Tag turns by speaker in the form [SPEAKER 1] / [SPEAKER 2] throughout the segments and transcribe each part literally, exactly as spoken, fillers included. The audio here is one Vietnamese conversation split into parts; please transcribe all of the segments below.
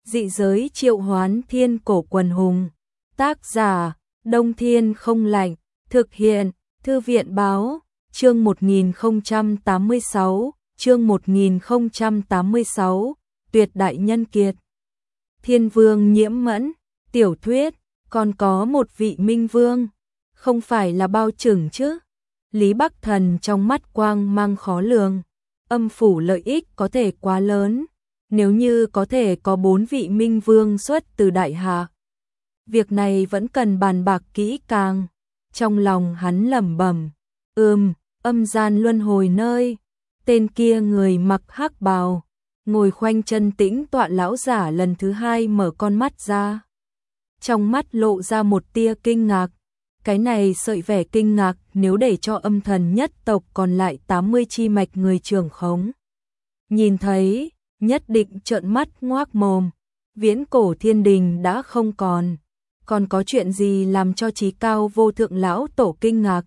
[SPEAKER 1] Dị giới triệu hoán thiên cổ quần hùng. Tác giả, Đông Thiên không lạnh. Thực hiện, Thư viện báo, chương một nghìn không trăm tám mươi sáu, chương một nghìn không trăm tám mươi sáu, tuyệt đại nhân kiệt. Thiên vương Nhiễm Mẫn, tiểu thuyết, còn có một vị minh vương, không phải là bao chừng chứ. Lý Bắc Thần trong mắt quang mang khó lường, âm phủ lợi ích có thể quá lớn, nếu như có thể có bốn vị minh vương xuất từ đại hạ. Việc này vẫn cần bàn bạc kỹ càng. Trong lòng hắn lẩm bẩm, ừm, âm gian luân hồi nơi, tên kia người mặc hắc bào, ngồi khoanh chân tĩnh tọa lão giả lần thứ hai mở con mắt ra. Trong mắt lộ ra một tia kinh ngạc, cái này sợi vẻ kinh ngạc nếu để cho âm thần nhất tộc còn lại tám mươi chi mạch người trưởng khống nhìn thấy, nhất định trợn mắt ngoác mồm. Viễn cổ thiên đình đã không còn, còn có chuyện gì làm cho chí cao vô thượng lão tổ kinh ngạc?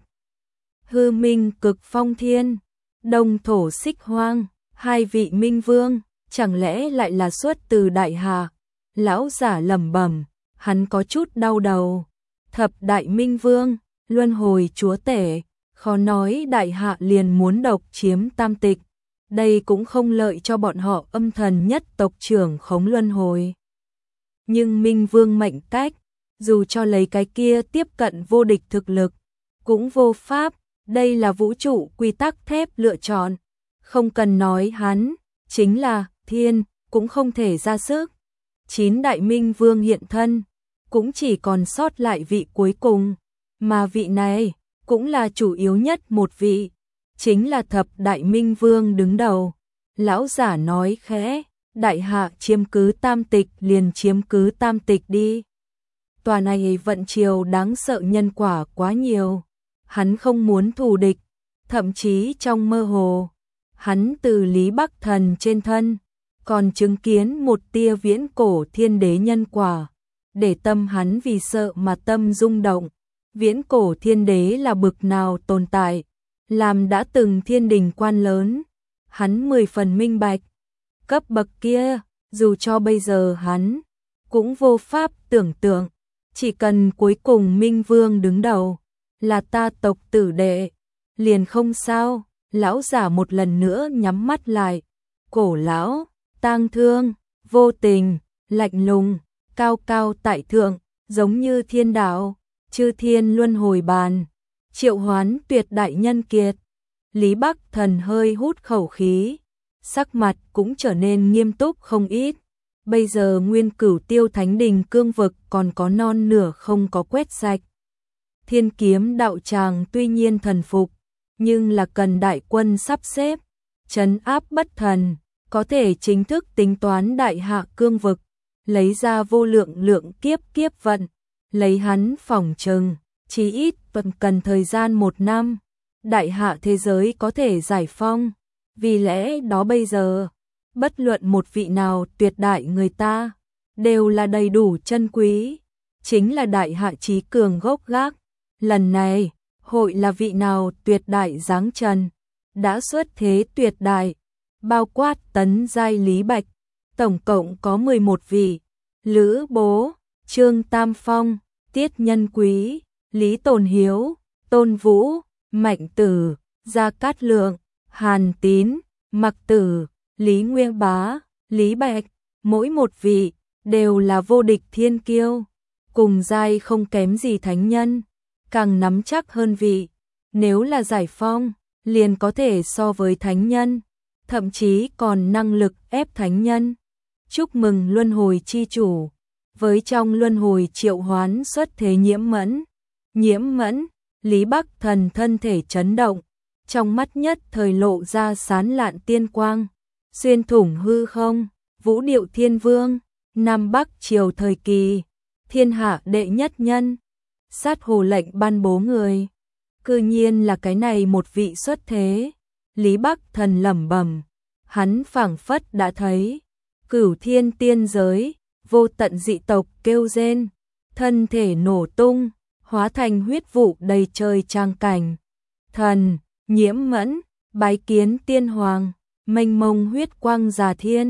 [SPEAKER 1] Hư Minh Cực Phong Thiên, Đông Thổ Xích Hoang, hai vị minh vương, chẳng lẽ lại là xuất từ đại hạ? Lão giả lẩm bẩm, hắn có chút đau đầu. Thập đại minh vương, luân hồi chúa tể, khó nói đại hạ liền muốn độc chiếm tam tịch, đây cũng không lợi cho bọn họ âm thần nhất tộc trưởng khống luân hồi. Nhưng minh vương mệnh cách, dù cho lấy cái kia tiếp cận vô địch thực lực, cũng vô pháp, đây là vũ trụ quy tắc thép lựa chọn, không cần nói hắn, chính là thiên, cũng không thể ra sức. Chín đại minh vương hiện thân, cũng chỉ còn sót lại vị cuối cùng, mà vị này cũng là chủ yếu nhất một vị, chính là thập đại minh vương đứng đầu. Lão giả nói khẽ, đại hạ chiếm cứ tam tịch liền chiếm cứ tam tịch đi. Tòa này vận triều đáng sợ nhân quả quá nhiều, hắn không muốn thù địch, thậm chí trong mơ hồ, hắn từ Lý Bắc Thần trên thân, còn chứng kiến một tia viễn cổ thiên đế nhân quả, để tâm hắn vì sợ mà tâm rung động. Viễn cổ thiên đế là bực nào tồn tại, làm đã từng thiên đình quan lớn, hắn mười phần minh bạch. Cấp bậc kia, dù cho bây giờ hắn cũng vô pháp tưởng tượng, chỉ cần cuối cùng minh vương đứng đầu là ta tộc tử đệ, liền không sao. Lão giả một lần nữa nhắm mắt lại, cổ lão, tang thương, vô tình, lạnh lùng, cao cao tại thượng, giống như thiên đạo, chư thiên luân hồi bàn, triệu hoán tuyệt đại nhân kiệt. Lý Bắc Thần hơi hút khẩu khí, sắc mặt cũng trở nên nghiêm túc không ít. Bây giờ nguyên cửu tiêu thánh đình cương vực còn có non nửa không có quét sạch. Thiên kiếm đạo tràng tuy nhiên thần phục, nhưng là cần đại quân sắp xếp, trấn áp bất thần, có thể chính thức tính toán đại hạ cương vực, lấy ra vô lượng lượng kiếp kiếp vận, lấy hắn phỏng chừng, chí ít vẫn cần thời gian một năm, đại hạ thế giới có thể giải phong. Vì lẽ đó bây giờ, bất luận một vị nào tuyệt đại người ta, đều là đầy đủ chân quý, chính là đại hạ chí cường gốc gác. Lần này, hội là vị nào tuyệt đại giáng trần, đã xuất thế tuyệt đại, bao quát tấn giai Lý Bạch, tổng cộng có mười một vị, Lữ Bố, Trương Tam Phong, Tiết Nhân Quý, Lý Tồn Hiếu, Tôn Vũ, Mạnh Tử, Gia Cát Lượng, Hàn Tín, Mặc Tử, Lý Nguyên Bá, Lý Bạch, mỗi một vị đều là vô địch thiên kiêu, cùng giai không kém gì thánh nhân, càng nắm chắc hơn vị, nếu là giải phong, liền có thể so với thánh nhân, thậm chí còn năng lực ép thánh nhân. Chúc mừng luân hồi chi chủ, với trong luân hồi triệu hoán xuất thế Nhiễm Mẫn. Nhiễm Mẫn, Lý Bắc Thần thân thể chấn động, trong mắt nhất thời lộ ra sán lạn tiên quang, xuyên thủng hư không, vũ điệu thiên vương, Nam Bắc triều thời kỳ, thiên hạ đệ nhất nhân, sát hồ lệnh ban bố người. Cư nhiên là cái này một vị xuất thế. Lý Bắc Thần lẩm bẩm, hắn phảng phất đã thấy cửu thiên tiên giới, vô tận dị tộc kêu rên, thân thể nổ tung, hóa thành huyết vụ đầy trời trang cảnh. Thần, Nhiễm Mẫn, bái kiến tiên hoàng, mênh mông huyết quang già thiên,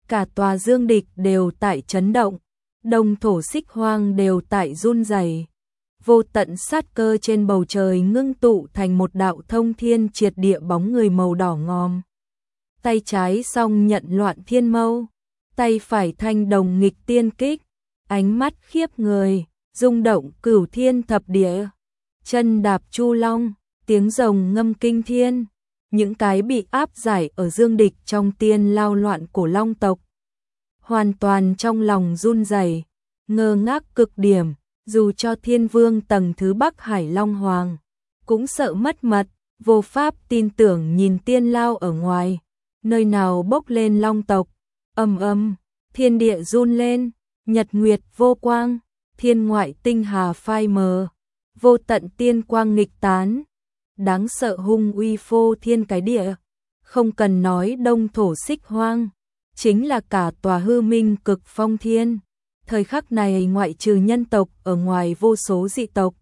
[SPEAKER 1] cả tòa dương địch đều tại chấn động, đông thổ xích hoang đều tại run rẩy. Vô tận sát cơ trên bầu trời ngưng tụ thành một đạo thông thiên triệt địa bóng người màu đỏ ngòm. Tay trái song nhận loạn thiên mâu, tay phải thanh đồng nghịch tiên kích, ánh mắt khiếp người, rung động cửu thiên thập địa, chân đạp chu long, tiếng rồng ngâm kinh thiên. Những cái bị áp giải ở dương địch trong tiên lao loạn của long tộc, hoàn toàn trong lòng run rẩy, ngơ ngác cực điểm, dù cho thiên vương tầng thứ Bắc Hải Long Hoàng, cũng sợ mất mật, vô pháp tin tưởng nhìn tiên lao ở ngoài, nơi nào bốc lên long tộc, ầm ầm, thiên địa run lên, nhật nguyệt vô quang, thiên ngoại tinh hà phai mờ, vô tận tiên quang nghịch tán. Đáng sợ hung uy phô thiên cái địa, không cần nói đông thổ xích hoang, chính là cả tòa hư minh cực phong thiên. Thời khắc này ngoại trừ nhân tộc ở ngoài vô số dị tộc.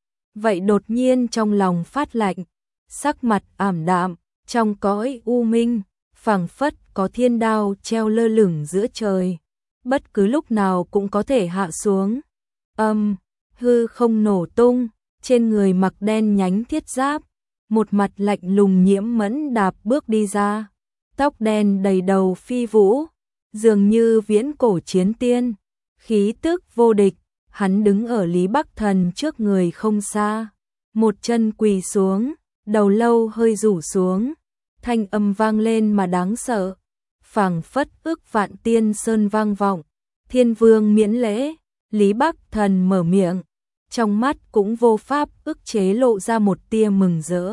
[SPEAKER 1] Vậy đột nhiên trong lòng phát lạnh, sắc mặt ảm đạm, trong cõi u minh, phảng phất có thiên đao treo lơ lửng giữa trời, bất cứ lúc nào cũng có thể hạ xuống. Âm, hư không nổ tung, trên người mặc đen nhánh thiết giáp, một mặt lạnh lùng Nhiễm Mẫn đạp bước đi ra, tóc đen đầy đầu phi vũ, dường như viễn cổ chiến tiên, khí tức vô địch. Hắn đứng ở Lý Bắc Thần trước người không xa, một chân quỳ xuống, đầu lâu hơi rủ xuống, thanh âm vang lên mà đáng sợ, phảng phất ức vạn tiên sơn vang vọng. Thiên vương miễn lễ, Lý Bắc Thần mở miệng, trong mắt cũng vô pháp ức chế lộ ra một tia mừng rỡ.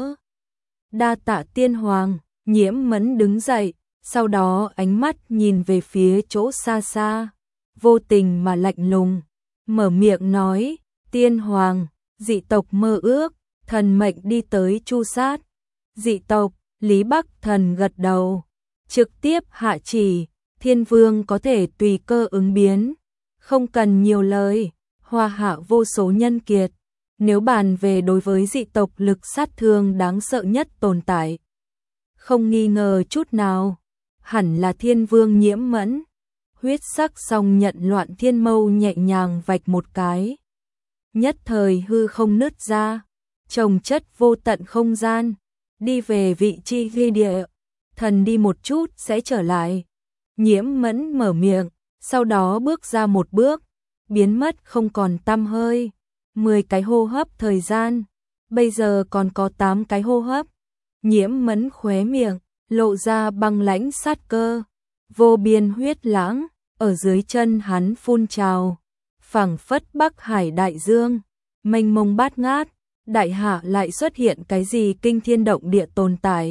[SPEAKER 1] Đa tạ tiên hoàng. Nhiễm Mẫn đứng dậy, sau đó ánh mắt nhìn về phía chỗ xa xa, vô tình mà lạnh lùng, mở miệng nói, tiên hoàng, dị tộc mơ ước, thần mệnh đi tới chu sát. Dị tộc, Lý Bắc Thần gật đầu, trực tiếp hạ chỉ, thiên vương có thể tùy cơ ứng biến, không cần nhiều lời, hoa hạ vô số nhân kiệt. Nếu bàn về đối với dị tộc lực sát thương đáng sợ nhất tồn tại, không nghi ngờ chút nào, hẳn là thiên vương Nhiễm Mẫn. Huyết sắc song nhận loạn thiên mâu nhẹ nhàng vạch một cái, nhất thời hư không nứt ra, chồng chất vô tận không gian, đi về vị trí ghi địa, thần đi một chút sẽ trở lại. Nhiễm Mẫn mở miệng, sau đó bước ra một bước, biến mất không còn tăm hơi. Mười cái hô hấp thời gian, bây giờ còn có tám cái hô hấp. Nhiễm Mẫn khóe miệng, lộ ra băng lãnh sát cơ, vô biên huyết lãng, ở dưới chân hắn phun trào, phảng phất Bắc Hải đại dương, mênh mông bát ngát. Đại hạ lại xuất hiện cái gì kinh thiên động địa tồn tại?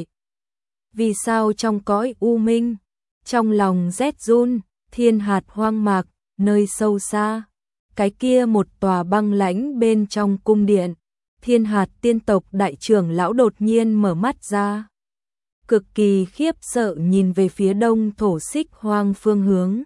[SPEAKER 1] Vì sao trong cõi u minh, trong lòng rét run, thiên hạt hoang mạc, nơi sâu xa, cái kia một tòa băng lãnh bên trong cung điện, thiên hạt tiên tộc đại trưởng lão đột nhiên mở mắt ra, cực kỳ khiếp sợ nhìn về phía đông thổ xích hoang phương hướng.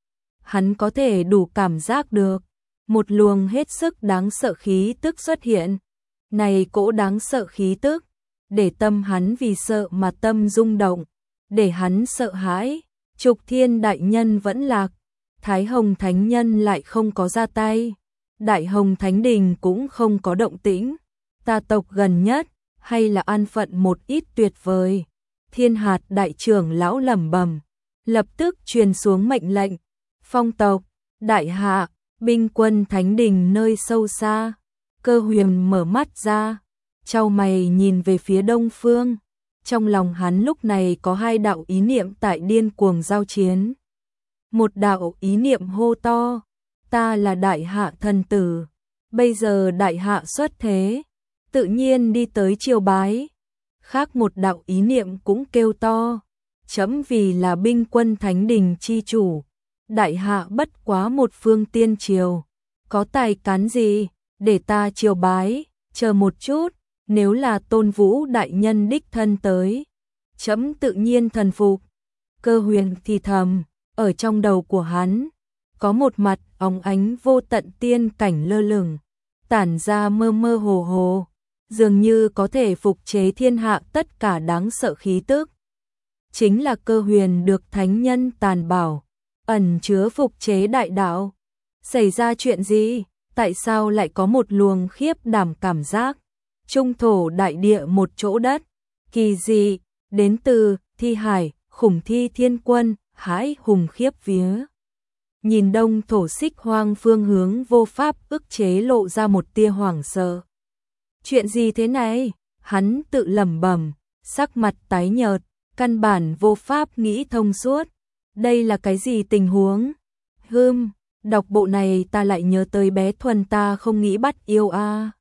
[SPEAKER 1] Hắn có thể đủ cảm giác được, một luồng hết sức đáng sợ khí tức xuất hiện. Này cỗ đáng sợ khí tức, để tâm hắn vì sợ mà tâm rung động, để hắn sợ hãi. Trục Thiên đại nhân vẫn lạc, Thái Hồng Thánh Nhân lại không có ra tay, Đại Hồng Thánh Đình cũng không có động tĩnh. Ta tộc gần nhất, hay là an phận một ít tuyệt vời. Thiên hạt đại trưởng lão lẩm bẩm, lập tức truyền xuống mệnh lệnh. Phong tộc, đại hạ, binh quân Thánh Đình nơi sâu xa. Cơ Huyền mở mắt ra, chau mày nhìn về phía đông phương. Trong lòng hắn lúc này có hai đạo ý niệm tại điên cuồng giao chiến. Một đạo ý niệm hô to, ta là đại hạ thần tử, bây giờ đại hạ xuất thế, tự nhiên đi tới triều bái. Khác một đạo ý niệm cũng kêu to, chấm vì là binh quân Thánh Đình chi chủ, đại hạ bất quá một phương tiên triều, có tài cán gì để ta triều bái, chờ một chút, nếu là Tôn Vũ đại nhân đích thân tới, chấm tự nhiên thần phục. Cơ Huyền thì thầm, ở trong đầu của hắn, có một mặt óng ánh vô tận tiên cảnh lơ lửng, tản ra mơ mơ hồ hồ, dường như có thể phục chế thiên hạ tất cả đáng sợ khí tức. Chính là Cơ Huyền được thánh nhân tàn bảo, ẩn chứa phục chế đại đạo. Xảy ra chuyện gì? Tại sao lại có một luồng khiếp đảm cảm giác? Trung thổ đại địa một chỗ đất. Kỳ dị, đến từ thi hải, khủng thi thiên quân, hãi hùng khiếp vía. Nhìn đông thổ xích hoang phương hướng vô pháp ức chế lộ ra một tia hoảng sợ. Chuyện gì thế này? Hắn tự lẩm bẩm, sắc mặt tái nhợt, căn bản vô pháp nghĩ thông suốt. Đây là cái gì tình huống? Hừm, đọc bộ này ta lại nhớ tới bé Thuần ta không nghĩ bắt yêu a. À.